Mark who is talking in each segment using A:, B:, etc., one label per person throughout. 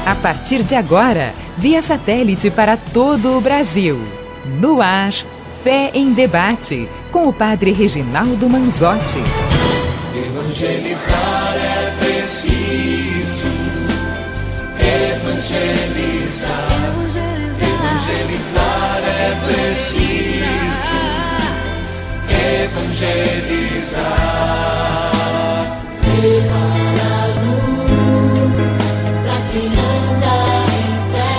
A: A partir de agora, via satélite para todo o Brasil. No ar, Fé em Debate, com o padre Reginaldo Manzotti.
B: Evangelizar é preciso. Evangelizar. Evangelizar é preciso. Evangelizar. Levar a luz pra quem anda em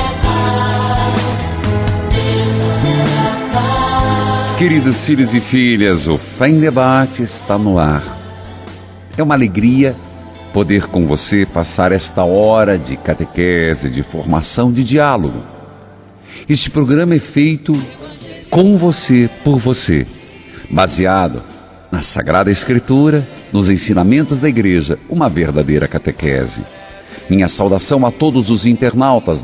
B: terra.
C: Queridos filhos e filhas, o Fé em Debate está no ar. É uma alegria poder com você passar esta hora de catequese, de formação, de diálogo. Este programa é feito com você, por você, baseado na Sagrada Escritura, nos ensinamentos da Igreja, uma verdadeira catequese. Minha saudação a todos os internautas,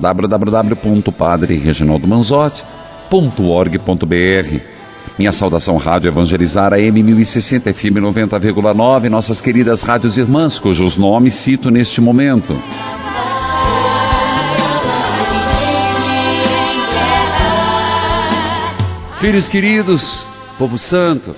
C: www.padrereginaldomanzotti.org.br. Minha saudação Rádio Evangelizar, AM 1060 FM 90,9, nossas queridas rádios irmãs, cujos nomes cito neste momento. Filhos queridos, povo santo,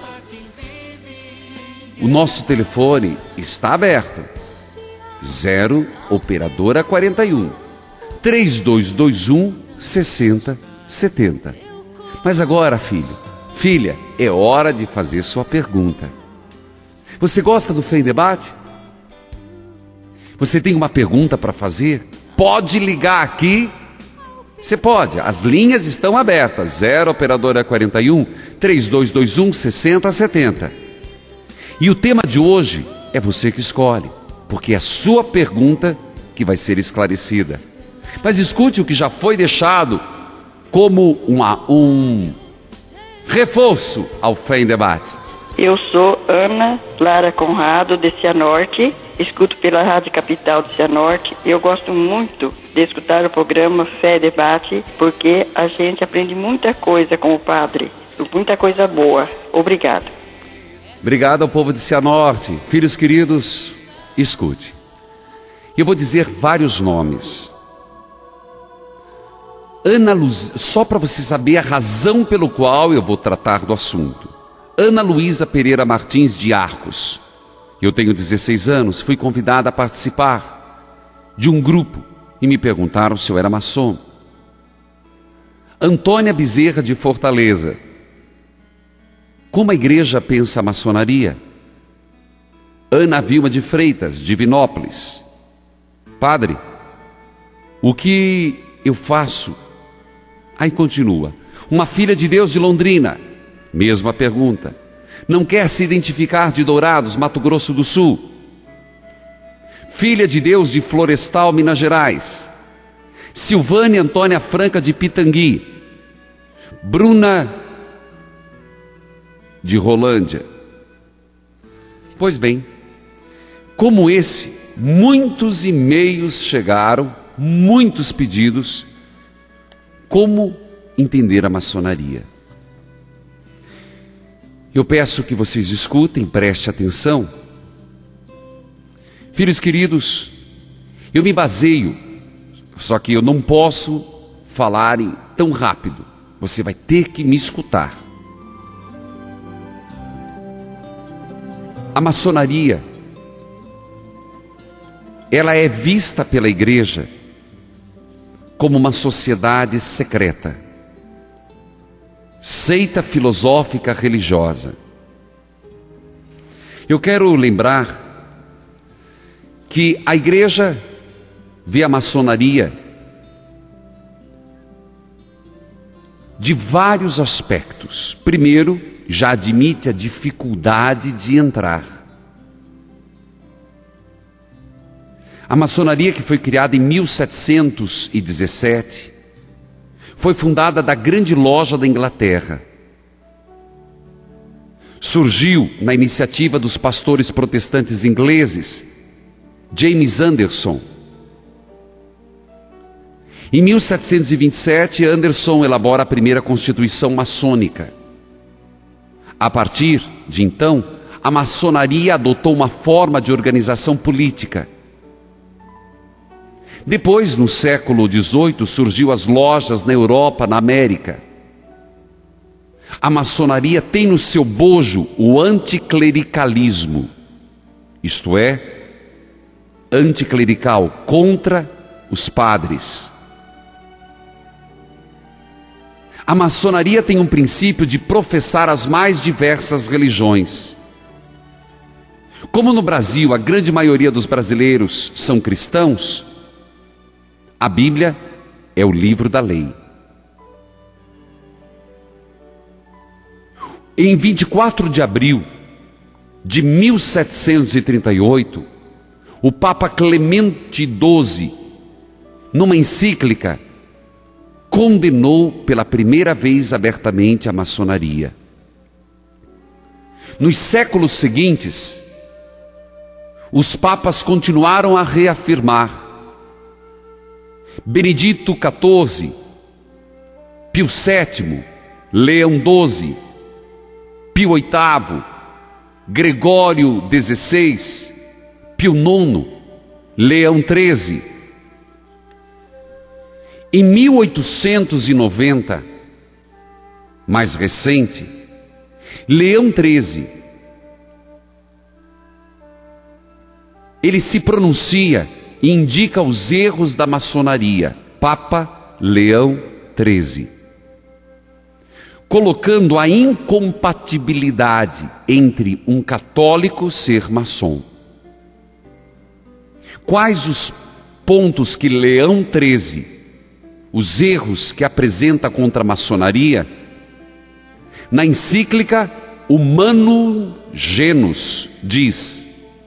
C: o nosso telefone está aberto. 0 operadora 41 3221 6070. Mas agora, filha, é hora de fazer sua pergunta. Você gosta do Fé em Debate? Você tem uma pergunta para fazer? Pode ligar aqui. Você pode, as linhas estão abertas. 0 operadora 41 3221 6070. E o tema de hoje é você que escolhe, porque é a sua pergunta que vai ser esclarecida. Mas escute o que já foi deixado como um reforço ao Fé em Debate.
D: Eu sou Ana Clara Conrado, de Cianorte, escuto pela Rádio Capital de Cianorte. Eu gosto muito de escutar o programa Fé em Debate, porque a gente aprende muita coisa com o padre, muita coisa boa. Obrigado.
C: Obrigado ao povo de Cianorte. Filhos queridos, escute. Eu vou dizer vários nomes. Ana Luz, só para você saber a razão pelo qual eu vou tratar do assunto. Ana Luísa Pereira Martins de Arcos. Eu tenho 16 anos, fui convidada a participar de um grupo e me perguntaram se eu era maçom. Antônia Bezerra de Fortaleza. Como a igreja pensa a maçonaria? Ana Vilma de Freitas, de Divinópolis. Padre, o que eu faço? Aí continua. Uma filha de Deus de Londrina. Mesma pergunta. Não quer se identificar de Dourados, Mato Grosso do Sul. Filha de Deus de Florestal, Minas Gerais. Silvânia Antônia Franca de Pitangui. Bruna de Rolândia. Pois bem, como esse, muitos e-mails chegaram, muitos pedidos. Como entender a maçonaria? Eu peço que vocês escutem, prestem atenção. Filhos queridos, eu me baseio, só que eu não posso falar tão rápido. Você vai ter que me escutar. A maçonaria, ela é vista pela igreja como uma sociedade secreta, seita filosófica religiosa. Eu quero lembrar que a igreja vê a maçonaria de vários aspectos. Primeiro, já admite a dificuldade de entrar. A maçonaria, que foi criada em 1717, foi fundada da Grande Loja da Inglaterra. Surgiu na iniciativa dos pastores protestantes ingleses, James Anderson. Em 1727, Anderson elabora a primeira Constituição maçônica. A partir de então, a maçonaria adotou uma forma de organização política. Depois, no século XVIII, surgiu as lojas na Europa, na América. A maçonaria tem no seu bojo o anticlericalismo, isto é, anticlerical, contra os padres. A maçonaria tem um princípio de professar as mais diversas religiões. Como no Brasil a grande maioria dos brasileiros são cristãos, a Bíblia é o livro da lei. Em 24 de abril de 1738, o Papa Clemente XII, numa encíclica, condenou pela primeira vez abertamente a maçonaria. Nos séculos seguintes, os papas continuaram a reafirmar. Benedito XIV, Pio VII, Leão XII, Pio VIII, Gregório XVI, Pio IX, Leão XIII. Em 1890, mais recente, Leão XIII, ele se pronuncia e indica os erros da maçonaria, Papa Leão XIII, colocando a incompatibilidade entre um católico ser maçom. Quais os pontos que Leão XIII, os erros que apresenta contra a maçonaria? Na encíclica Humanum Genus diz: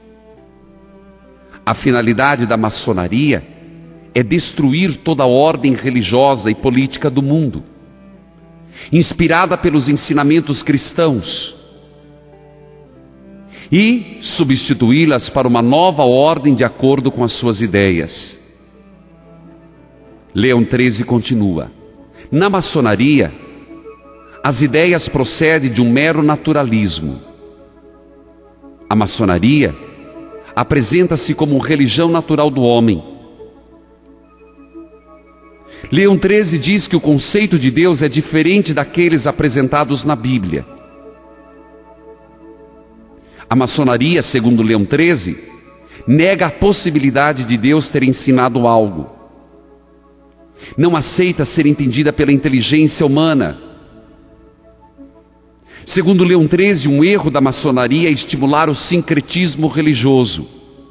C: a finalidade da maçonaria é destruir toda a ordem religiosa e política do mundo, inspirada pelos ensinamentos cristãos, e substituí-las para uma nova ordem de acordo com as suas ideias. Leão XIII continua: na maçonaria, as ideias procedem de um mero naturalismo. A maçonaria apresenta-se como religião natural do homem. Leão XIII diz que o conceito de Deus é diferente daqueles apresentados na Bíblia. A maçonaria, segundo Leão XIII, nega a possibilidade de Deus ter ensinado algo. Não aceita ser entendida pela inteligência humana. Segundo Leão XIII, um erro da maçonaria é estimular o sincretismo religioso.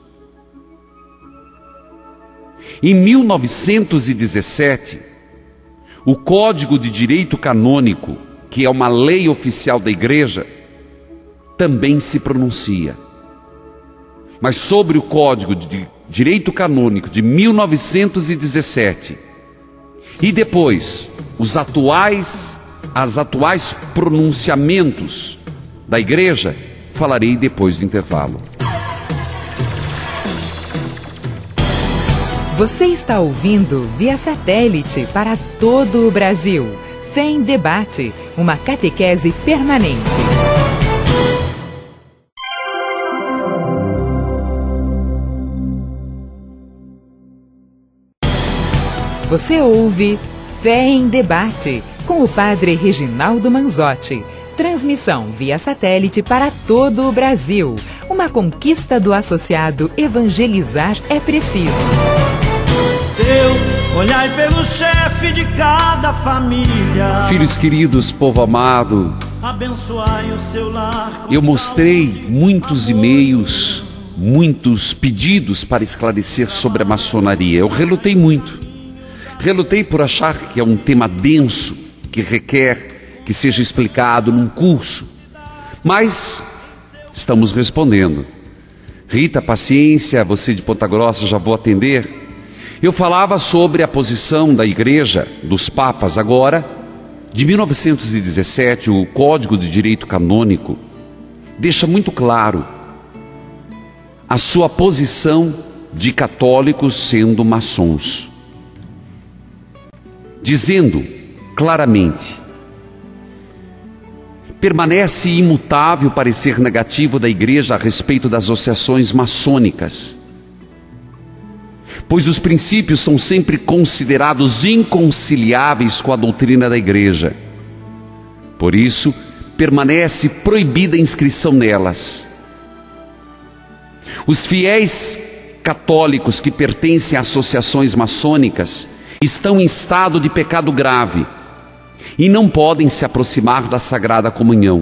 C: Em 1917, o Código de Direito Canônico, que é uma lei oficial da Igreja, também se pronuncia. Mas sobre o Código de Direito Canônico de 1917 e depois os atuais pronunciamentos da Igreja, falarei depois do intervalo.
A: Você está ouvindo via satélite para todo o Brasil. Fé em Debate, uma catequese permanente. Você ouve Fé em Debate, com o Padre Reginaldo Manzotti. Transmissão via satélite para todo o Brasil. Uma conquista do associado Evangelizar é Preciso.
B: Deus, olhai pelo chefe de cada família.
C: Filhos queridos, povo amado,
B: Abençoai o seu lar.
C: eu mostrei muitos e-mails, muitos pedidos para esclarecer sobre a maçonaria. Eu relutei muito. Relutei por achar que é um tema denso, que requer que seja explicado num curso. Mas estamos respondendo. Rita, paciência, você de Ponta Grossa, já vou atender. Eu falava sobre a posição da Igreja, dos papas. Agora, de 1917, o Código de Direito Canônico deixa muito claro a sua posição de católicos sendo maçons, dizendo claramente: permanece imutável o parecer negativo da Igreja a respeito das associações maçônicas. pois os princípios são sempre considerados inconciliáveis com a doutrina da igreja. Por isso, permanece proibida a inscrição nelas. Os fiéis católicos que pertencem a associações maçônicas estão em estado de pecado grave e não podem se aproximar da Sagrada Comunhão.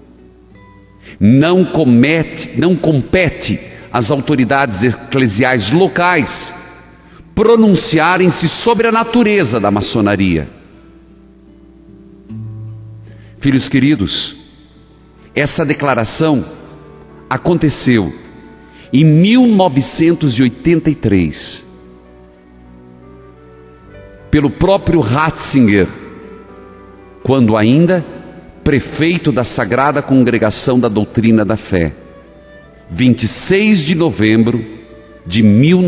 C: Não compete às autoridades eclesiais locais pronunciarem-se sobre a natureza da maçonaria. Filhos queridos, essa declaração aconteceu em 1983, pelo próprio Ratzinger, quando ainda prefeito da Sagrada Congregação da Doutrina da Fé, 26 de novembro de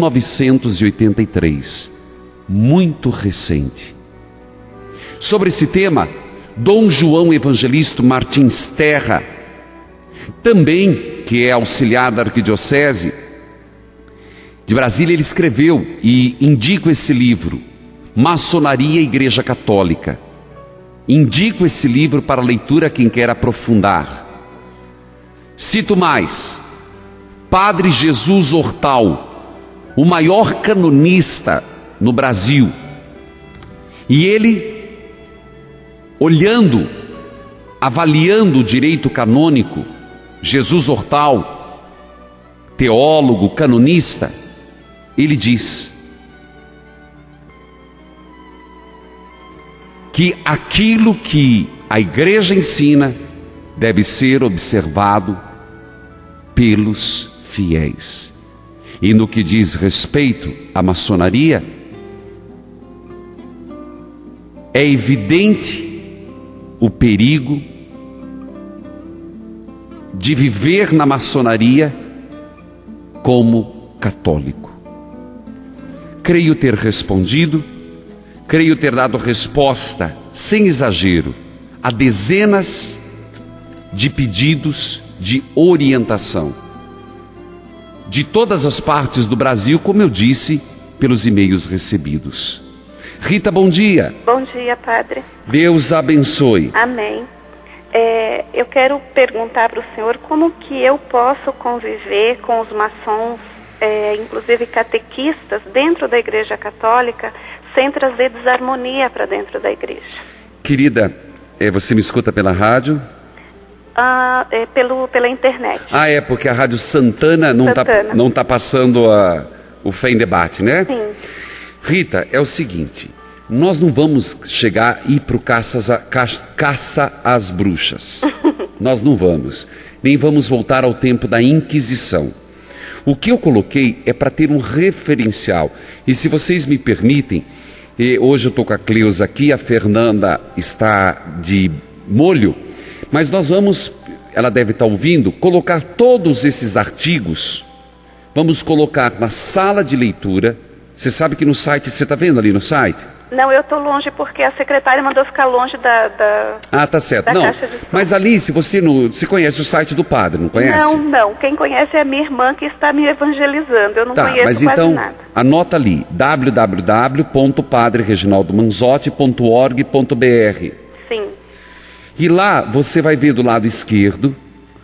C: 1983, muito recente. Sobre esse tema, Dom João Evangelista Martins Terra, também, que é auxiliar da Arquidiocese de Brasília, ele escreveu, e indico esse livro, Maçonaria e Igreja Católica. Indico esse livro para leitura a quem quer aprofundar. Cito mais, Padre Jesus Hortal, o maior canonista no Brasil, e ele, olhando, avaliando o direito canônico, Jesus Hortal, teólogo, canonista, ele diz que aquilo que a igreja ensina deve ser observado pelos fiéis. E no que diz respeito à maçonaria, é evidente o perigo de viver na maçonaria como católico. Creio ter respondido, creio ter dado resposta, sem exagero, a dezenas de pedidos de orientação de todas as partes do Brasil, como eu disse, pelos e-mails recebidos. Rita, bom dia.
E: Bom dia, padre.
C: Deus abençoe.
E: Amém. Eu quero perguntar para o senhor como que eu posso conviver com os maçons, inclusive catequistas, dentro da Igreja Católica, sem trazer desarmonia para dentro da igreja. Querida,
C: você me escuta pela rádio?
E: Pela internet.
C: Porque a Rádio Santana não está passando o Fé em Debate, né?
E: Sim.
C: Rita, é o seguinte, nós não vamos chegar e ir para o caça às bruxas. Nós não vamos. Nem vamos voltar ao tempo da Inquisição. O que eu coloquei é para ter um referencial. E se vocês me permitem, hoje eu estou com a Cleusa aqui, a Fernanda está de molho, mas nós vamos, ela deve estar ouvindo, colocar todos esses artigos, vamos colocar na sala de leitura. Você sabe que no site, você está vendo ali no site?
E: Não, eu estou longe porque a secretária mandou ficar longe da
C: tá certo. Não, mas ali, se você você conhece o site do padre, não conhece?
E: Não. Quem conhece é a minha irmã que está me evangelizando. Eu não conheço
C: mas
E: quase
C: então,
E: nada.
C: Anota ali, www.padrereginaldomanzotti.org.br.
E: Sim.
C: E lá você vai ver do lado esquerdo,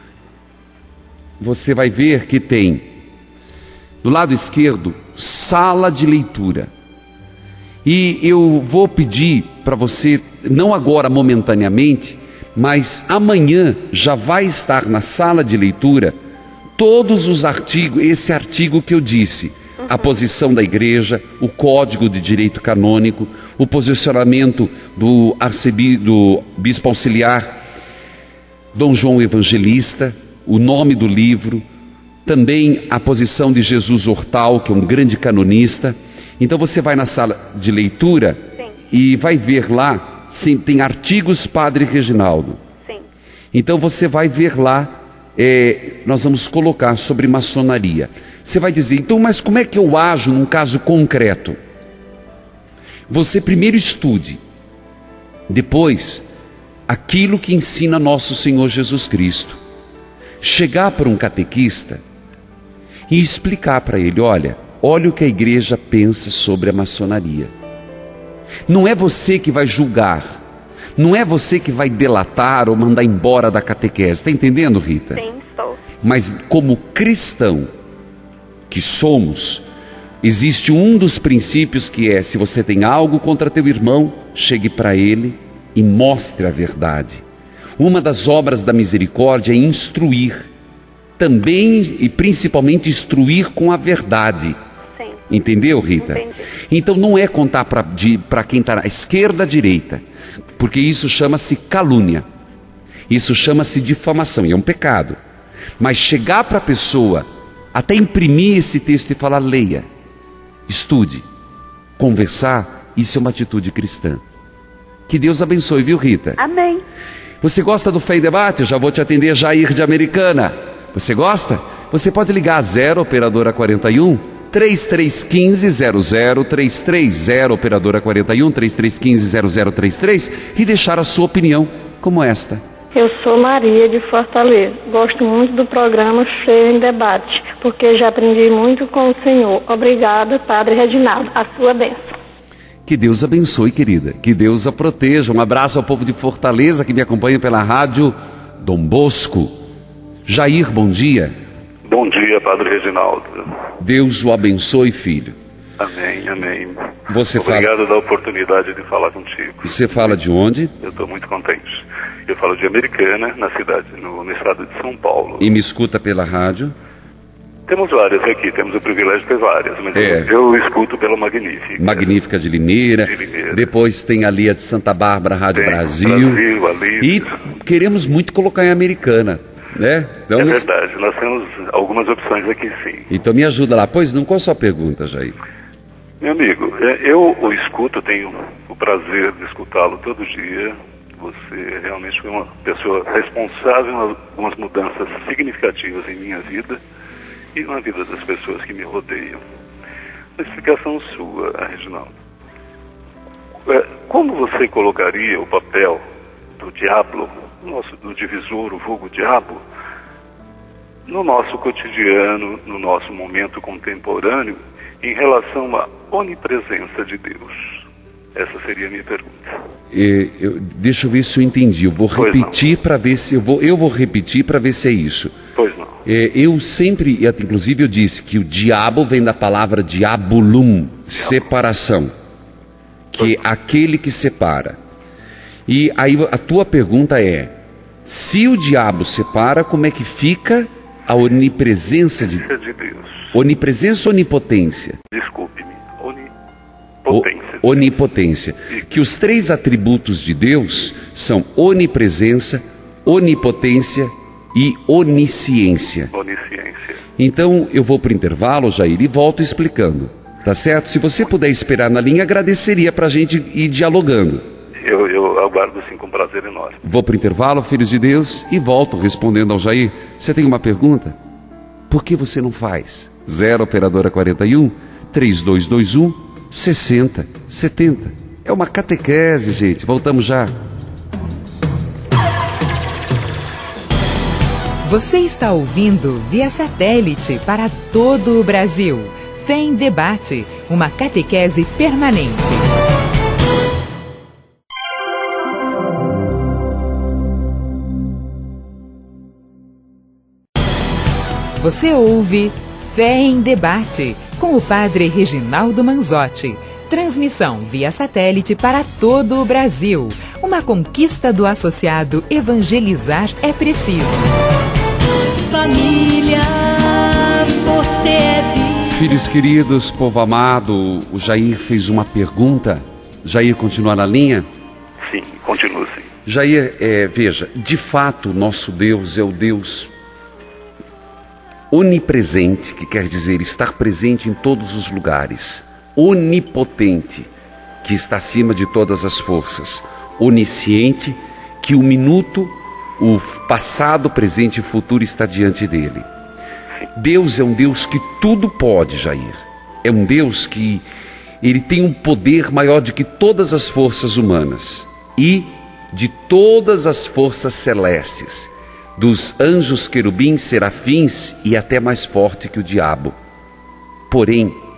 C: você vai ver que tem, do lado esquerdo, sala de leitura. E eu vou pedir para você, não agora momentaneamente, mas amanhã já vai estar na sala de leitura todos os artigos, esse artigo que eu disse, a posição da igreja, o código de direito canônico, o posicionamento do bispo auxiliar Dom João Evangelista, o nome do livro, também a posição de Jesus Hortal, que é um grande canonista. Então você vai na sala de leitura.
E: Sim.
C: E vai ver lá, sim, tem artigos Padre Reginaldo.
E: Sim.
C: Então você vai ver lá, nós vamos colocar sobre maçonaria. Você vai dizer, então, mas como é que eu ajo num caso concreto? Você primeiro estude, depois, aquilo que ensina nosso Senhor Jesus Cristo. Chegar para um catequista e explicar para ele, olha, olha o que a igreja pensa sobre a maçonaria. Não é você que vai julgar, não é você que vai delatar ou mandar embora da catequese. Está entendendo, Rita?
E: Sim, estou.
C: Mas como cristão que somos, existe um dos princípios que é: se você tem algo contra teu irmão, chegue para ele e mostre a verdade. Uma das obras da misericórdia é instruir, também e principalmente instruir com a verdade.
E: Sim.
C: Entendeu, Rita?
E: Entendi.
C: Então não é contar para quem está à esquerda, à direita, porque isso chama-se calúnia, isso chama-se difamação e é um pecado. Mas chegar para a pessoa, até imprimir esse texto e falar: leia, estude, conversar, isso é uma atitude cristã. Que Deus abençoe, viu, Rita?
E: Amém.
C: Você gosta do Fé em Debate? Eu já vou te atender, Jair de Americana. Você gosta? Você pode ligar a 0 operadora 41 3315 0033, 0 operadora 41 3315 0033 e deixar a sua opinião como esta.
F: Eu sou Maria de Fortaleza. Gosto muito do programa Fé em Debate, porque já aprendi muito com o senhor. Obrigada, Padre Reginaldo. A sua bênção.
C: Que Deus abençoe, querida. Que Deus a proteja. Um abraço ao povo de Fortaleza que me acompanha pela rádio Dom Bosco. Jair, bom dia.
G: Bom dia, Padre Reginaldo.
C: Deus o abençoe, filho.
G: Amém, amém.
C: Obrigado
G: da oportunidade de falar contigo.
C: Você fala de onde?
G: Eu estou muito contente. Eu falo de Americana, na cidade, no estado de São Paulo.
C: E me escuta pela rádio?
G: Temos várias aqui, temos o privilégio de ter várias, mas eu escuto pela Magnífica.
C: Magnífica de Limeira. Depois tem ali a de Santa Bárbara, Rádio Brasil.
G: Ali.
C: E queremos muito colocar em Americana, né? Então,
G: é verdade, nós temos algumas opções aqui, sim.
C: Então me ajuda lá. Pois não, qual a sua pergunta, Jair?
G: Meu amigo, eu o escuto, tenho o prazer de escutá-lo todo dia. Você realmente foi uma pessoa responsável em algumas mudanças significativas em minha vida e na vida das pessoas que me rodeiam. Uma explicação sua, Reginaldo. Como você colocaria o papel do diabo, do divisor, o vulgo diabo, no nosso cotidiano, no nosso momento contemporâneo, em relação à onipresença de Deus? Essa seria a minha pergunta.
C: Deixa eu ver se eu entendi. Eu vou repetir para ver se eu vou repetir para ver se é isso.
G: Pois não.
C: Eu sempre, inclusive eu disse que o diabo vem da palavra diabolum, separação, que é aquele que separa. E aí a tua pergunta é: se o diabo separa, como é que fica a onipresença de
G: Deus?
C: Onipresença ou onipotência?
G: Desculpe-me, onipotência.
C: Onipotência. Que os 3 atributos de Deus são onipresença, onipotência e onisciência. Então eu vou para o intervalo, Jair, e volto explicando, tá certo? Se você puder esperar na linha, agradeceria para a gente ir dialogando.
G: Eu aguardo sim com prazer enorme.
C: Vou para o intervalo, filhos de Deus, e volto respondendo ao Jair. Você tem uma pergunta? Por que você não faz? 0 operadora 41 3221 6070. É uma catequese, gente. Voltamos já.
A: Você está ouvindo via satélite para todo o Brasil. Fé em Debate, uma catequese permanente. Você ouve Fé em Debate, com o Padre Reginaldo Manzotti. Transmissão via satélite para todo o Brasil. Uma conquista do associado Evangelizar é Preciso.
B: Família, você é vida.
C: Filhos queridos, povo amado, o Jair fez uma pergunta. Jair, continua na linha?
G: Sim, continua sim.
C: Jair, veja, de fato, nosso Deus é o Deus onipresente, que quer dizer estar presente em todos os lugares. Onipotente, que está acima de todas as forças. Onisciente, que o minuto, o passado, presente e futuro está diante dele. Deus é um Deus que tudo pode, Jair. É um Deus que ele tem um poder maior do que todas as forças humanas e de todas as forças celestes, dos anjos, querubins, serafins e até mais forte que o diabo. Porém,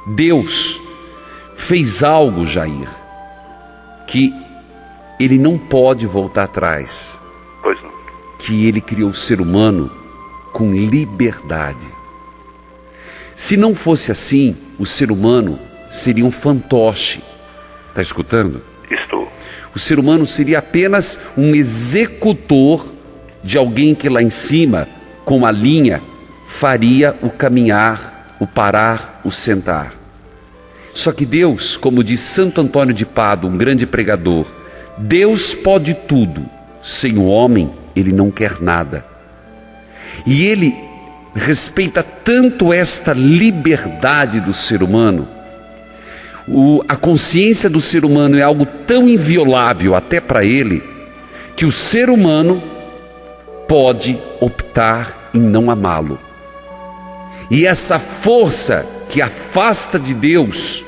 C: Deus fez algo, Jair, que Ele não pode voltar atrás.
G: Pois não.
C: Que Ele criou o ser humano com liberdade. Se não fosse assim, o ser humano seria um fantoche. Está escutando?
G: Estou.
C: O ser humano seria apenas um executor de alguém que lá em cima, com a linha, faria o caminhar, o parar, o sentar. Só que Deus, como diz Santo Antônio de Pádua, um grande pregador, Deus pode tudo, sem o homem Ele não quer nada. E Ele respeita tanto esta liberdade do ser humano, a consciência do ser humano é algo tão inviolável até para Ele, que o ser humano pode optar em não amá-lo. E essa força que afasta de Deus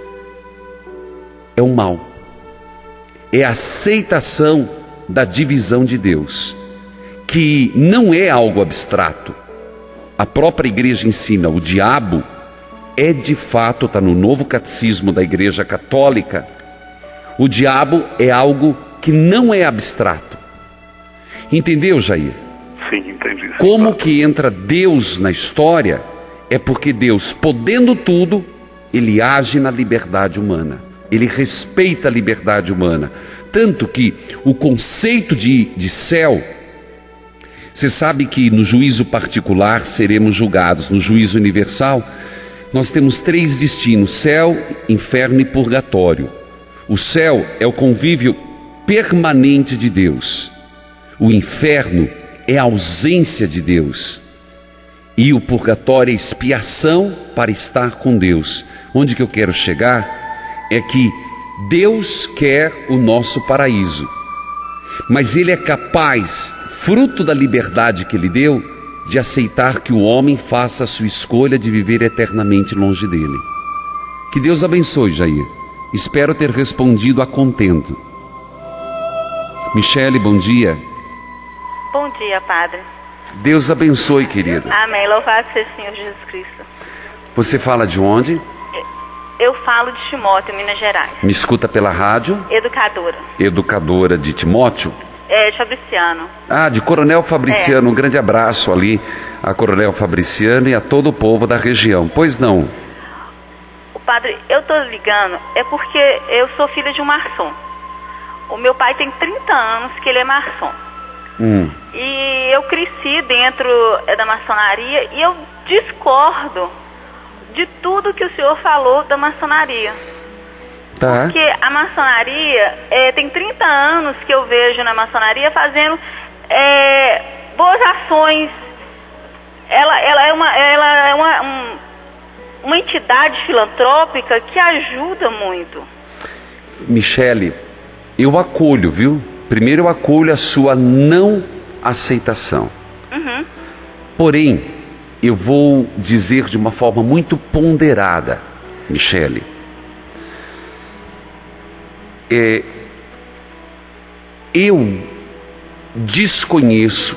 C: é o mal, é a aceitação da divisão de Deus, que não é algo abstrato. A própria igreja ensina, o diabo é de fato, está no novo catecismo da Igreja Católica, o diabo é algo que não é abstrato. Entendeu, Jair?
G: Sim, entendi.
C: Como que entra Deus na história? É porque Deus, podendo tudo, Ele age na liberdade humana. Ele respeita a liberdade humana. Tanto que o conceito de céu, você sabe que no juízo particular seremos julgados. No juízo universal, nós temos 3 destinos: céu, inferno e purgatório. O céu é o convívio permanente de Deus. O inferno é a ausência de Deus. E o purgatório é expiação para estar com Deus. Onde que eu quero chegar é que Deus quer o nosso paraíso, mas Ele é capaz, fruto da liberdade que Ele deu, de aceitar que o homem faça a sua escolha de viver eternamente longe dele. Que Deus abençoe, Jair. Espero ter respondido a contento. Michele, bom dia.
E: Bom dia, Padre.
C: Deus abençoe, querida.
E: Amém. Louvado seja o Senhor Jesus Cristo.
C: Você fala de onde?
E: Eu falo de Timóteo, Minas Gerais.
C: Me escuta pela rádio?
E: Educadora.
C: Educadora de Timóteo?
E: De Fabriciano.
C: Ah, de Coronel Fabriciano. Um grande abraço ali a Coronel Fabriciano e a todo o povo da região. Pois não?
E: O Padre, eu estou ligando, é porque eu sou filha de um maçom. O meu pai tem 30 anos que ele é maçom. E eu cresci dentro da maçonaria e eu discordo de tudo que o senhor falou da maçonaria.
C: Tá.
E: Porque a maçonaria, tem 30 anos que eu vejo na maçonaria fazendo boas ações. Ela é uma entidade filantrópica que ajuda muito.
C: Michele, eu acolho, viu? Primeiro eu acolho a sua não aceitação. Porém, eu vou dizer de uma forma muito ponderada, Michele. Eu desconheço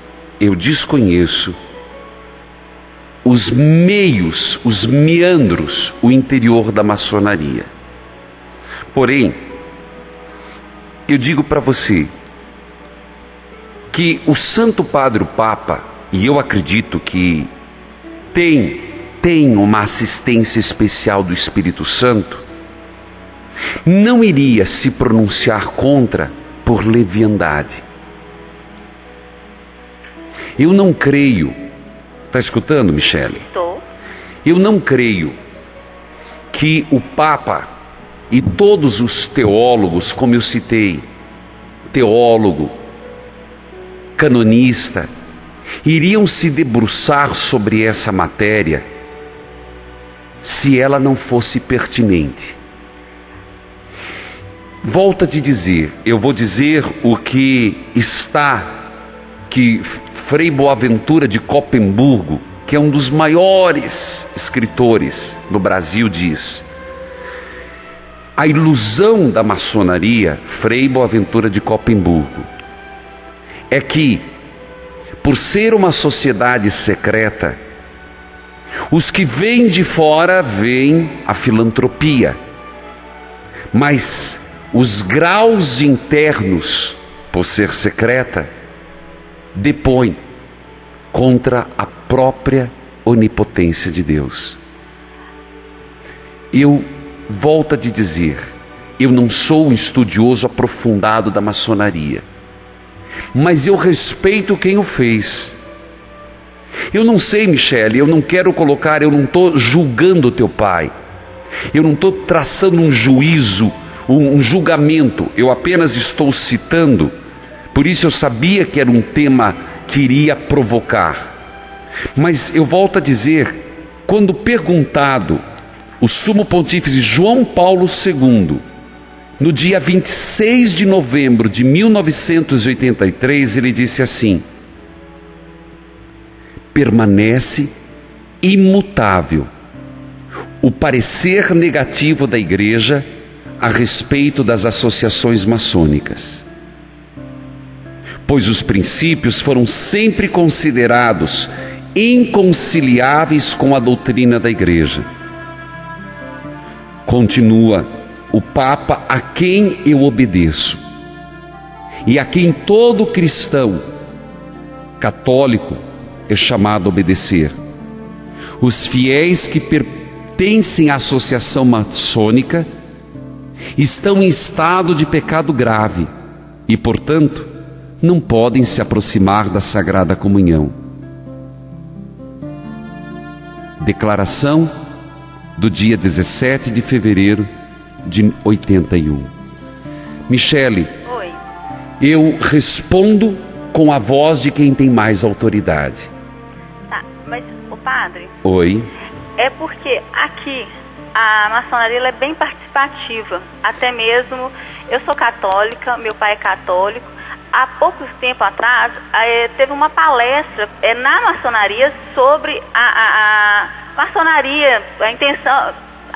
C: os meios, os meandros, o interior da maçonaria. Porém, eu digo para você que o Santo Padre o Papa, e eu acredito que tem uma assistência especial do Espírito Santo, não iria se pronunciar contra por leviandade. Eu não creio, está escutando, Michele?
E: Estou.
C: Eu não creio que o Papa e todos os teólogos, como eu citei, teólogo, canonista, iriam se debruçar sobre essa matéria se ela não fosse pertinente. Volto a te dizer, eu vou dizer o que Frei Boaventura de Copemburgo, que é um dos maiores escritores do Brasil, diz. A ilusão da maçonaria, Frei Boaventura de Copemburgo, é que, por ser uma sociedade secreta, Os que vêm de fora veem a filantropia, mas os graus internos, por ser secreta, depõem contra a própria onipotência de Deus. Eu volto a te dizer, eu não sou um estudioso aprofundado da maçonaria, mas eu respeito quem o fez. Eu não sei, Michele, eu não quero colocar, eu não estou julgando teu pai, eu não estou traçando um juízo, um julgamento, eu apenas estou citando. Por isso eu sabia que era um tema que iria provocar. Mas eu volto a dizer, quando perguntado, o Sumo Pontífice João Paulo II, no dia 26 de novembro de 1983, ele disse assim: permanece imutável o parecer negativo da Igreja a respeito das associações maçônicas, pois os princípios foram sempre considerados inconciliáveis com a doutrina da Igreja. Continua o Papa, a quem eu obedeço e a quem todo cristão católico é chamado a obedecer. Os fiéis que pertencem à associação maçônica estão em estado de pecado grave e, portanto, não podem se aproximar da Sagrada Comunhão. Declaração do dia 17 de fevereiro de 81. Michele,
E: Oi.
C: eu respondo com a voz de quem tem mais autoridade.
E: Tá, mas o padre,
C: Oi.
E: é porque aqui a maçonaria ela é bem participativa. Até mesmo, eu sou católica, meu pai é católico. Há pouco tempo atrás, teve uma palestra na maçonaria sobre a maçonaria, a intenção,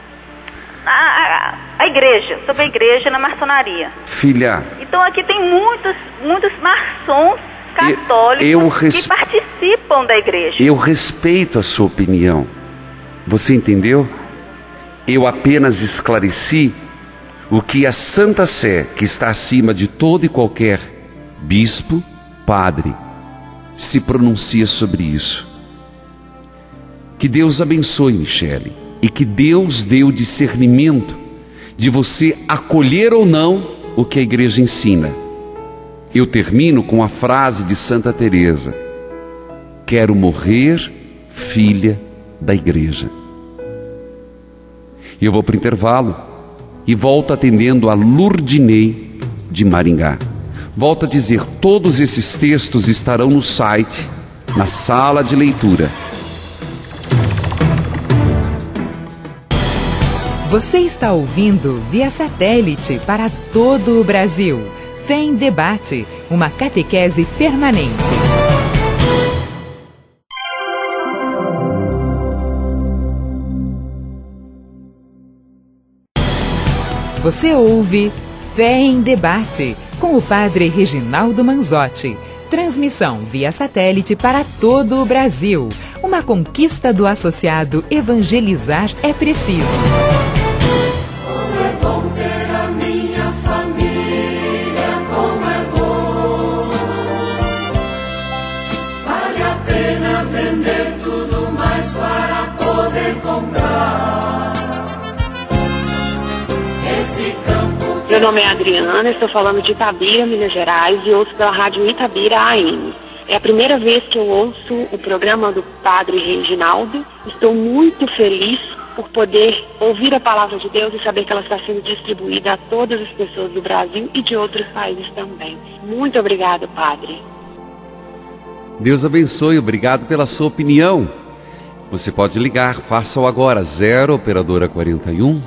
E: a igreja, sobre a igreja na maçonaria.
C: Filha,
E: Então aqui tem muitos maçons católicos que participam da igreja.
C: eu respeito a sua opinião. Você entendeu? Eu apenas esclareci o que a Santa Sé, que está acima de todo e qualquer bispo, padre, se pronuncia sobre isso. Que Deus abençoe, Michele, e que Deus dê o discernimento de você acolher ou não o que a igreja ensina. Eu termino com a frase de Santa Teresa: quero morrer filha da igreja. E eu vou para o intervalo e volto atendendo a Lurdinei de Maringá. Volto a dizer, todos esses textos estarão no site, na sala de leitura.
A: Você está ouvindo via satélite para todo o Brasil. Fé em Debate, uma catequese permanente. Você ouve Fé em Debate, com o padre Reginaldo Manzotti. Transmissão via satélite para todo o Brasil. Uma conquista do associado Evangelizar é Preciso.
B: Como é bom ter a minha família, como é bom. Vale a pena vender tudo mais para poder comprar esse campo.
H: Meu nome é Adriana, estou falando de Itabira, Minas Gerais, e ouço pela rádio Itabira AM. É a primeira vez que eu ouço o programa do Padre Reginaldo. Estou muito feliz por poder ouvir a palavra de Deus e saber que ela está sendo distribuída a todas as pessoas do Brasil e de outros países também. Muito obrigado, Padre.
C: Deus abençoe, obrigado pela sua opinião. Você pode ligar, faça-o agora, 0 operadora 41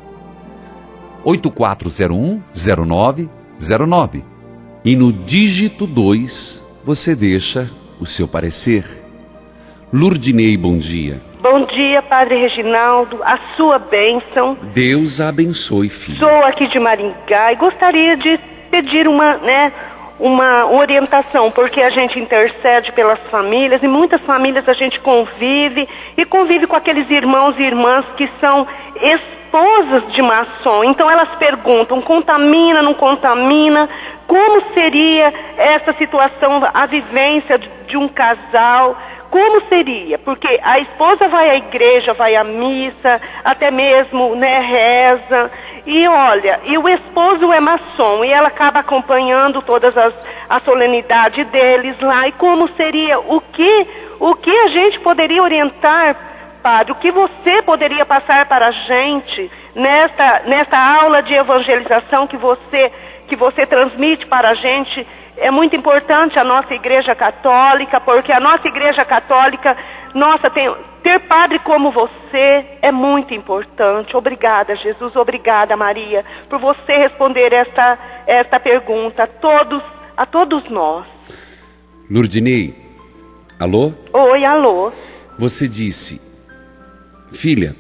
C: 8401-0909. E no dígito 2, você deixa o seu parecer. Lurdinei, bom dia.
I: Bom dia, Padre Reginaldo, a sua bênção.
C: Deus a abençoe, filho.
I: Sou aqui de Maringá e gostaria de pedir uma orientação, porque a gente intercede pelas famílias, e muitas famílias a gente convive com aqueles irmãos e irmãs que são esposas de maçom. Então elas perguntam, contamina, não contamina? Como seria essa situação, a vivência de um casal? Como seria? Porque a esposa vai à igreja, vai à missa, até mesmo, né, reza. E olha, e o esposo é maçom, e ela acaba acompanhando todas a solenidade deles lá. E como seria? O que a gente poderia orientar, padre? O que você poderia passar para a gente nesta aula de evangelização que você transmite para a gente? É muito importante a nossa Igreja Católica, porque a nossa Igreja Católica, ter padre como você é muito importante. Obrigada, Jesus, obrigada, Maria, por você responder esta pergunta a todos nós.
C: Lurdinei, alô?
I: Oi, alô.
C: Você disse, filha,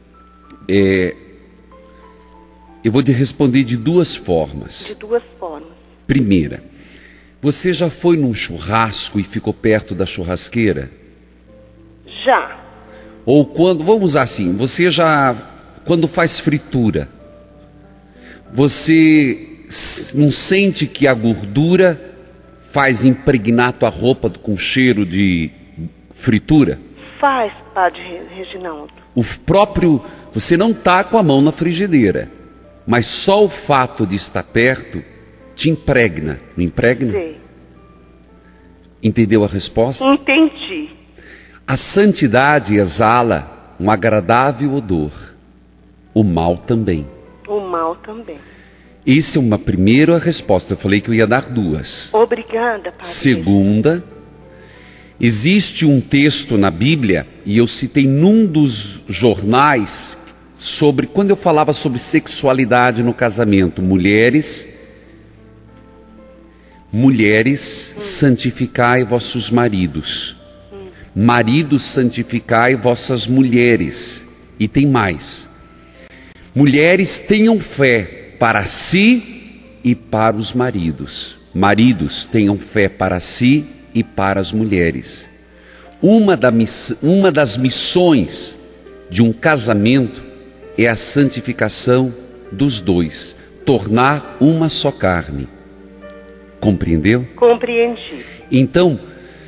C: eu vou te responder de duas formas.
I: De duas formas.
C: Primeira, você já foi num churrasco e ficou perto da churrasqueira?
I: Já.
C: Ou quando, vamos usar assim, quando faz fritura, você não sente que a gordura faz impregnar tua roupa com cheiro de fritura?
I: Faz, padre Reginaldo.
C: Você não está com a mão na frigideira, mas só o fato de estar perto te impregna, não impregna?
I: Sim.
C: Entendeu a resposta?
I: Entendi.
C: A santidade exala um agradável odor, o mal também.
I: O mal também.
C: Essa é uma primeira resposta, eu falei que eu ia dar duas.
I: Obrigada, padre.
C: Segunda, existe um texto na Bíblia, e eu citei num dos jornais, quando eu falava sobre sexualidade no casamento, mulheres, santificai vossos maridos. Maridos, santificai vossas mulheres. E tem mais. Mulheres, tenham fé para si e para os maridos. Maridos, tenham fé para si e para as mulheres. Uma das missões de um casamento é a santificação dos dois, tornar uma só carne. Compreendeu?
I: Compreendi.
C: Então,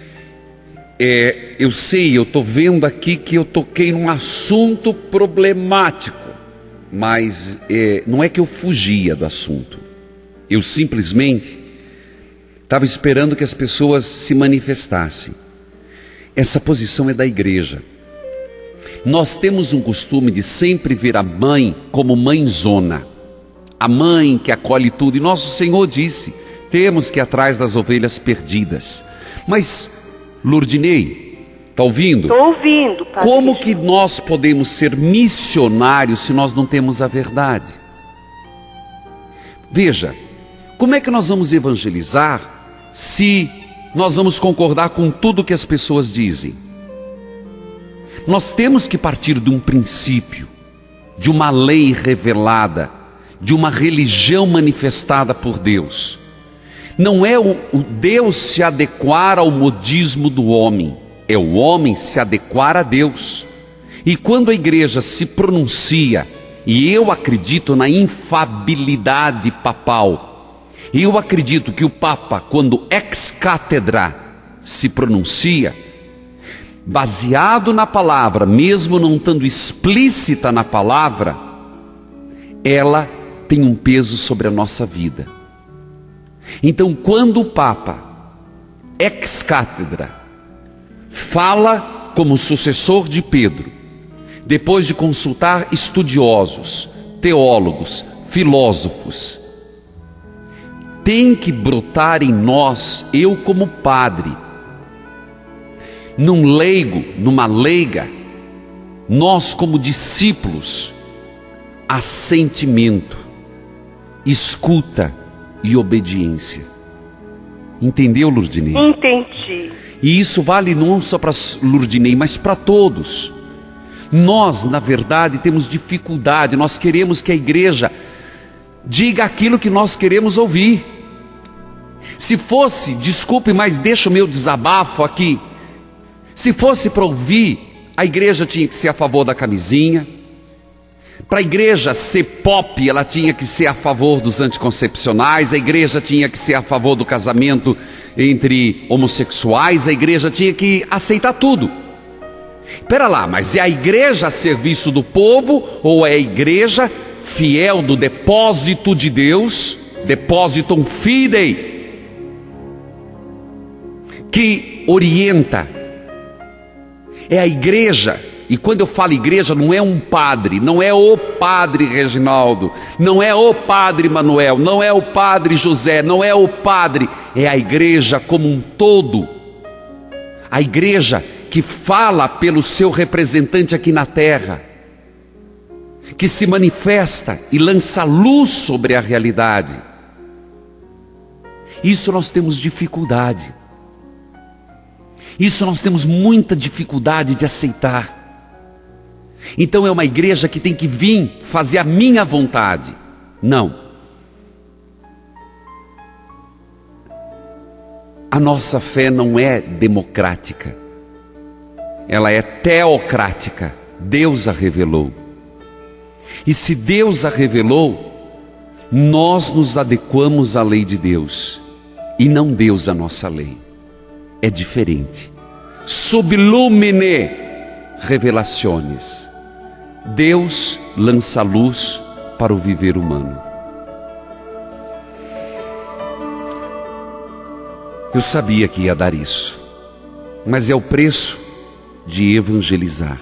C: eu estou vendo aqui que eu toquei num assunto problemático, mas não é que eu fugia do assunto. Eu simplesmente estava esperando que as pessoas se manifestassem. Essa posição é da igreja. Nós temos um costume de sempre ver a mãe como mãezona, a mãe que acolhe tudo, e nosso Senhor disse: temos que ir atrás das ovelhas perdidas. Mas, Lurdinei, está ouvindo?
I: Estou ouvindo, padre.
C: Como que nós podemos ser missionários se nós não temos a verdade? Veja, como é que nós vamos evangelizar se nós vamos concordar com tudo que as pessoas dizem? Nós temos que partir de um princípio, de uma lei revelada, de uma religião manifestada por Deus. Não é o Deus se adequar ao modismo do homem, é o homem se adequar a Deus. E quando a igreja se pronuncia, e eu acredito na infabilidade papal, e eu acredito que o Papa, quando ex cátedra se pronuncia, baseado na palavra, mesmo não estando explícita na palavra, ela tem um peso sobre a nossa vida. Então, quando o Papa, ex cátedra, fala como sucessor de Pedro, depois de consultar estudiosos, teólogos, filósofos, tem que brotar em nós, eu como padre, num leigo, numa leiga, nós como discípulos, assentimento, escuta e obediência. Entendeu, Lurdinei?
I: Entendi.
C: E isso vale não só para Lurdinei, mas para todos. Nós, na verdade, temos dificuldade, nós queremos que a igreja diga aquilo que nós queremos ouvir. Se fosse, desculpe, mas deixa o meu desabafo aqui. Se fosse para ouvir, a igreja tinha que ser a favor da camisinha. Para a igreja ser pop, ela tinha que ser a favor dos anticoncepcionais. A igreja tinha que ser a favor do casamento entre homossexuais. A igreja tinha que aceitar tudo. Espera lá, mas é a igreja a serviço do povo ou é a igreja fiel do depósito de Deus, depositum fidei, que orienta? É a igreja, e quando eu falo igreja, não é um padre, não é o padre Reginaldo, não é o padre Manuel, não é o padre José, não é o padre, é a igreja como um todo. A igreja que fala pelo seu representante aqui na terra, que se manifesta e lança luz sobre a realidade. Isso nós temos dificuldade. Isso nós temos muita dificuldade de aceitar. Então é uma igreja que tem que vir fazer a minha vontade. Não. A nossa fé não é democrática. Ela é teocrática. Deus a revelou. E se Deus a revelou, nós nos adequamos à lei de Deus e não Deus à nossa lei. É diferente. Sublumine revelaciones. Deus lança luz para o viver humano. Eu sabia que ia dar isso, mas é o preço de evangelizar.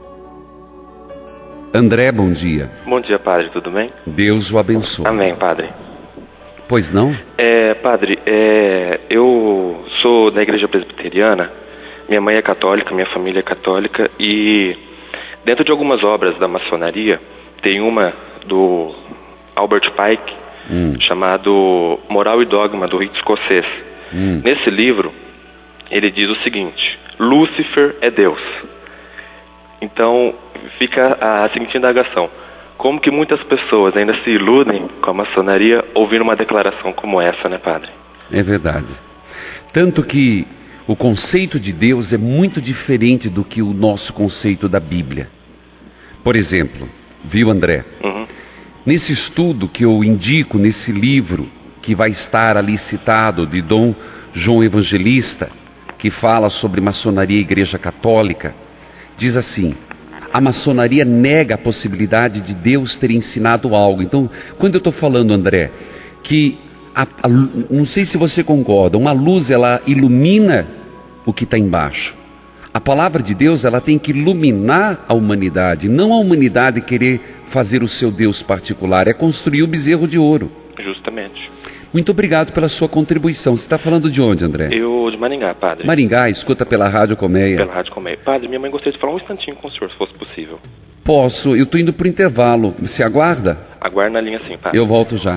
C: André, bom dia.
J: Bom dia, padre, tudo bem?
C: Deus o abençoe.
J: Amém, padre.
C: Pois não?
J: Padre, eu sou da igreja presbiteriana, minha mãe é católica, minha família é católica, e dentro de algumas obras da maçonaria, tem uma do Albert Pike, chamado Moral e Dogma do Rito Escocês. Nesse livro, ele diz o seguinte: Lúcifer é Deus. Então, fica a seguinte indagação: como que muitas pessoas ainda se iludem com a maçonaria ouvindo uma declaração como essa, né, padre? É verdade. Tanto que o conceito de Deus é muito diferente do que o nosso conceito da Bíblia. Por exemplo, viu, André? Nesse estudo que eu indico, nesse livro, que vai estar ali citado, de Dom João Evangelista, que fala sobre maçonaria e igreja católica, diz assim: a maçonaria nega a possibilidade de Deus ter ensinado algo. Então, quando eu estou falando, André, que, não sei se você concorda, uma luz ela ilumina o que está embaixo. A palavra de Deus ela tem que iluminar a humanidade, não a humanidade querer fazer o seu Deus particular, é construir o bezerro de ouro. Justamente. Muito obrigado pela sua contribuição. Você está falando de onde, André? Eu de Maringá, padre. Maringá, escuta pela Rádio Colmeia. Pela Rádio Colmeia. Padre, minha mãe gostaria de falar um instantinho com o senhor, se fosse possível. Posso, eu estou indo para o intervalo. Você aguarda? Aguarda na linha sim, padre. Eu volto já.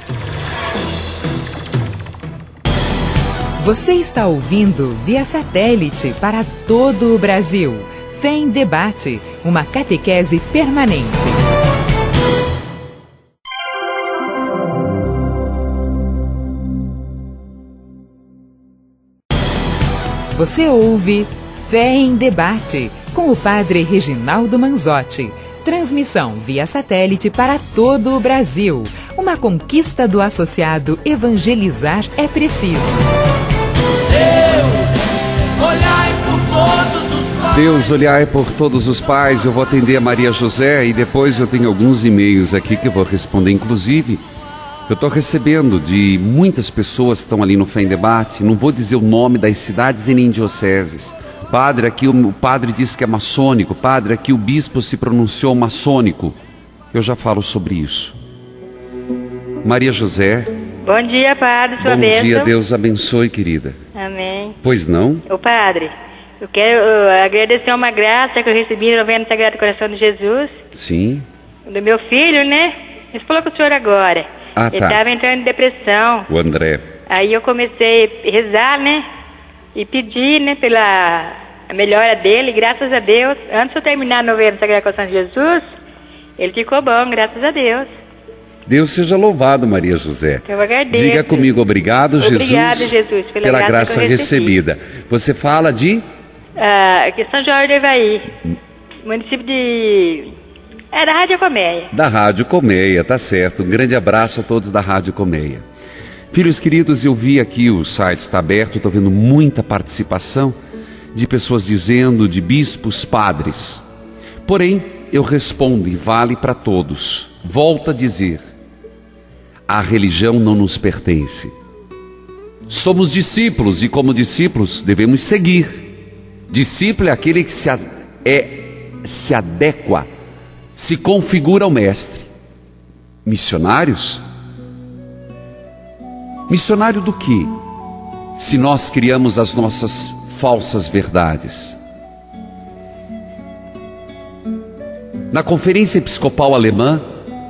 A: Você está ouvindo via satélite para todo o Brasil. Fé em Debate, uma catequese permanente. Você ouve Fé em Debate, com o padre Reginaldo Manzotti. Transmissão via satélite para todo o Brasil. Uma conquista do associado Evangelizar é Preciso.
C: Deus, olhai por todos os pais. Eu vou atender a Maria José e depois eu tenho alguns e-mails aqui que eu vou responder. Inclusive, eu estou recebendo de muitas pessoas que estão ali no Fé em Debate. Não vou dizer o nome das cidades e nem dioceses. Padre, aqui o padre disse que é maçônico. Padre, aqui o bispo se pronunciou maçônico. Eu já falo sobre isso. Maria José.
K: Bom dia, padre, sua bênção.
C: Bom dia, Deus abençoe, querida.
K: Amém.
C: Pois não?
K: Ô padre, eu quero agradecer uma graça que eu recebi no Novena Sagrado Coração de Jesus.
C: Sim.
K: Do meu filho, né? Ele falou com o senhor agora. Ele estava entrando em depressão.
C: O André.
K: Aí eu comecei a rezar, né? E pedir, né, pela melhora dele, graças a Deus. Antes de eu terminar a novena Sagrado Coração de Jesus, ele ficou bom, graças a Deus.
C: Deus seja louvado, Maria José.
K: Eu agradeço.
C: Diga comigo, obrigado,
K: Obrigada,
C: Jesus,
K: Jesus,
C: pela graça recebida. Você fala de?
K: Aqui São Jorge do Ivaí, município de... da Rádio Colmeia.
C: Da Rádio Colmeia, tá certo. Um grande abraço a todos da Rádio Colmeia. Filhos queridos, eu vi aqui, o site está aberto, estou vendo muita participação de pessoas dizendo, de bispos, padres. Porém, eu respondo e vale para todos. Volto a dizer, a religião não nos pertence. Somos discípulos e como discípulos devemos seguir. Discípulo é aquele que se adequa, se configura ao mestre. Missionários? Missionário do quê? Se nós criamos as nossas falsas verdades. Na Conferência Episcopal Alemã,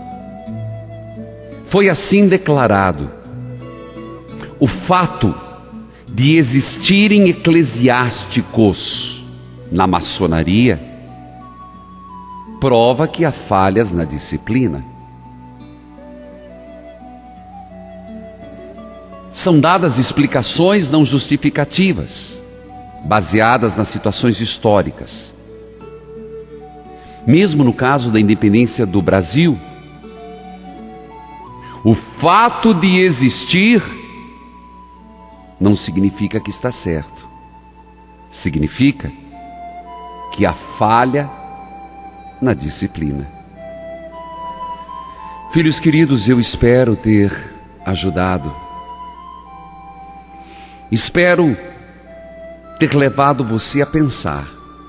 C: foi assim declarado: o fato de existirem eclesiásticos na maçonaria prova que há falhas na disciplina. São dadas explicações não justificativas, baseadas nas situações históricas. Mesmo no caso da independência do Brasil, o fato de existir não significa que está certo. Significa que há falha na disciplina. Filhos queridos, eu espero ter ajudado. Espero ter levado você a pensar.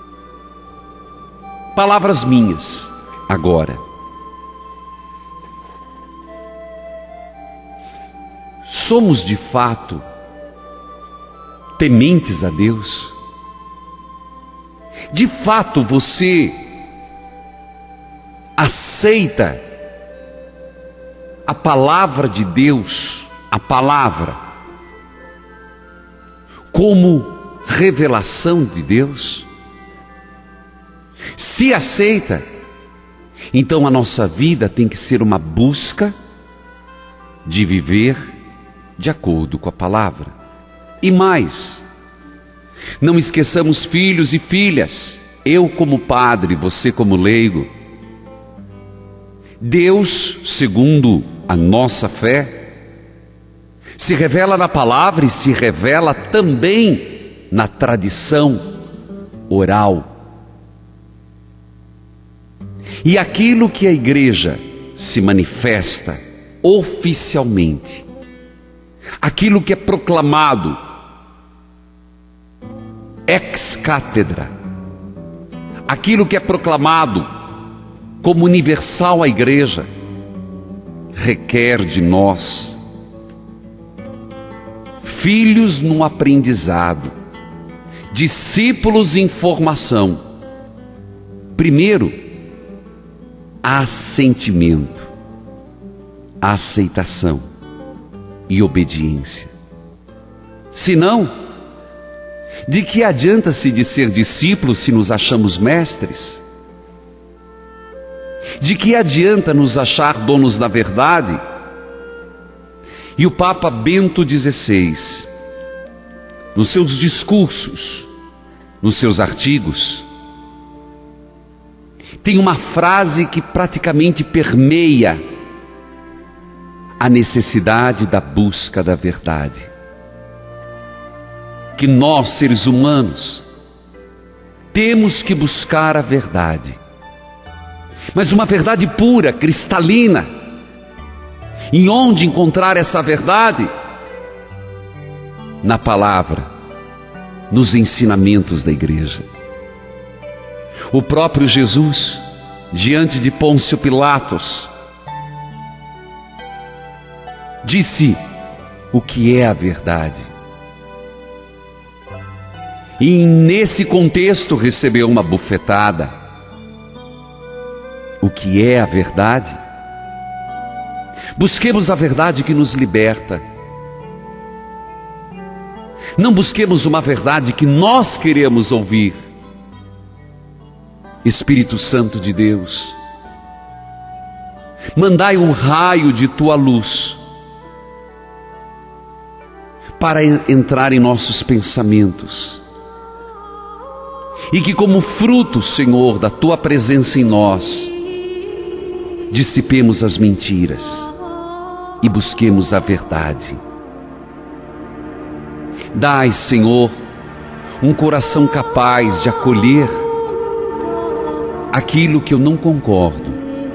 C: Palavras minhas, agora. Somos de fato tementes a Deus? De fato você aceita a palavra de Deus, a palavra, como revelação de Deus? Se aceita, então a nossa vida tem que ser uma busca de viver de acordo com a palavra. E mais, não esqueçamos, filhos e filhas, eu como padre, você como leigo, Deus, segundo a nossa fé, se revela na palavra e se revela também na tradição oral. E aquilo que a igreja se manifesta oficialmente, aquilo que é proclamado ex cátedra, aquilo que é proclamado como universal à igreja, requer de nós, filhos no aprendizado, discípulos em formação, primeiro, assentimento, aceitação e obediência. Senão, de que adianta-se de ser discípulos se nos achamos mestres? De que adianta nos achar donos da verdade? E o Papa Bento XVI, nos seus discursos, nos seus artigos, tem uma frase que praticamente permeia a necessidade da busca da verdade. Que nós, seres humanos, temos que buscar a verdade, mas uma verdade pura, cristalina. E onde encontrar essa verdade? Na palavra, nos ensinamentos da igreja. O próprio Jesus, diante de Pôncio Pilatos, disse o que é a verdade. E nesse contexto recebeu uma bufetada. O que é a verdade? Busquemos a verdade que nos liberta. Não busquemos uma verdade que nós queremos ouvir. Espírito Santo de Deus, Mandai um raio de tua luz para entrar em nossos pensamentos. E que como fruto, Senhor, da tua presença em nós, dissipemos as mentiras e busquemos a verdade. Dai, Senhor, um coração capaz de acolher aquilo que eu não concordo,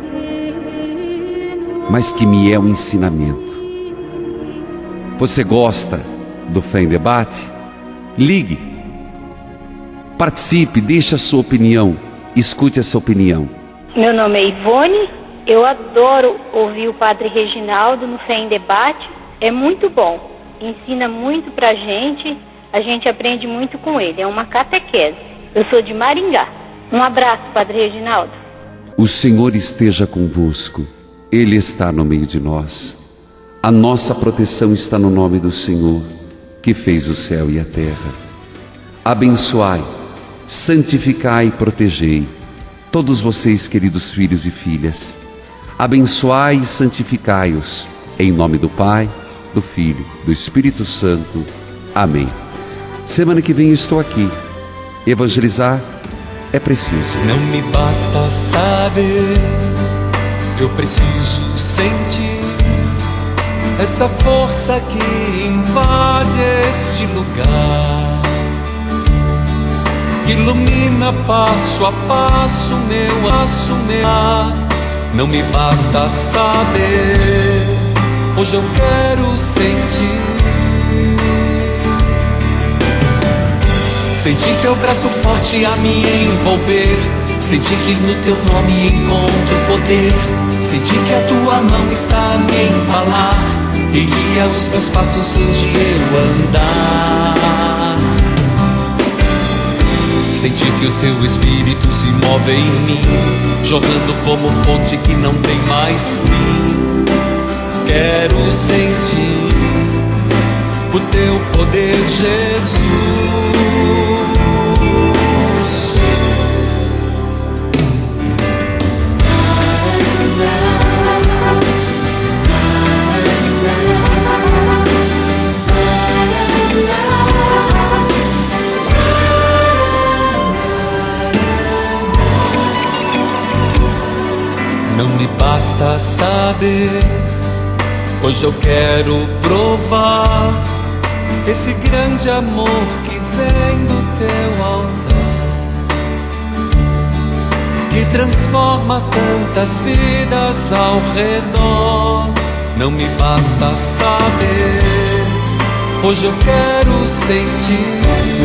C: mas que me é um ensinamento. Você gosta do Fé em Debate? Ligue, participe, deixe a sua opinião, escute essa opinião.
L: Meu nome é Ivone, eu adoro ouvir o Padre Reginaldo no Fé em Debate, é muito bom, ensina muito pra gente, a gente aprende muito com ele, é uma catequese. Eu sou de Maringá. Um abraço, Padre Reginaldo.
C: O Senhor esteja convosco, Ele está no meio de nós. A nossa proteção está no nome do Senhor, que fez o céu e a terra. Abençoai, santificai e protegei todos vocês, queridos filhos e filhas. Abençoai e santificai-os, em nome do Pai, do Filho, do Espírito Santo. Amém. Semana que vem eu estou aqui. Evangelizar é preciso.
M: Não me basta saber, eu preciso sentir essa força que invade este lugar, ilumina passo a passo meu meu. Não me basta saber, hoje eu quero sentir. Sentir teu braço forte a me envolver, sentir que no teu nome encontro poder, sentir que a tua mão está a me empalar e guia os meus passos onde eu andar. Sentir que o teu Espírito se move em mim, jorrando como fonte que não tem mais fim. Quero sentir o teu poder, Jesus. Não me basta saber, hoje eu quero provar esse grande amor que vem do teu altar, que transforma tantas vidas ao redor. Não me basta saber, hoje eu quero sentir.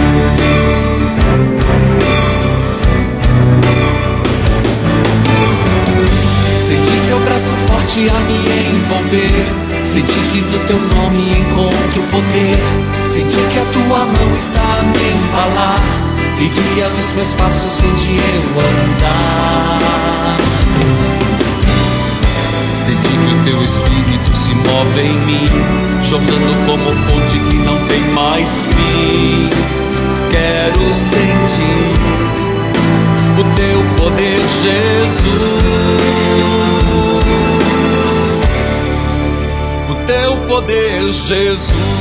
M: Sentir teu braço forte a me envolver, sentir que no teu nome encontro poder, sentir que a tua mão está a me empalar e guia os meus passos onde eu andar. Sentir que o teu Espírito se move em mim, jorrando como fonte que não tem mais fim. Quero sentir o teu poder, Jesus. O teu poder, Jesus.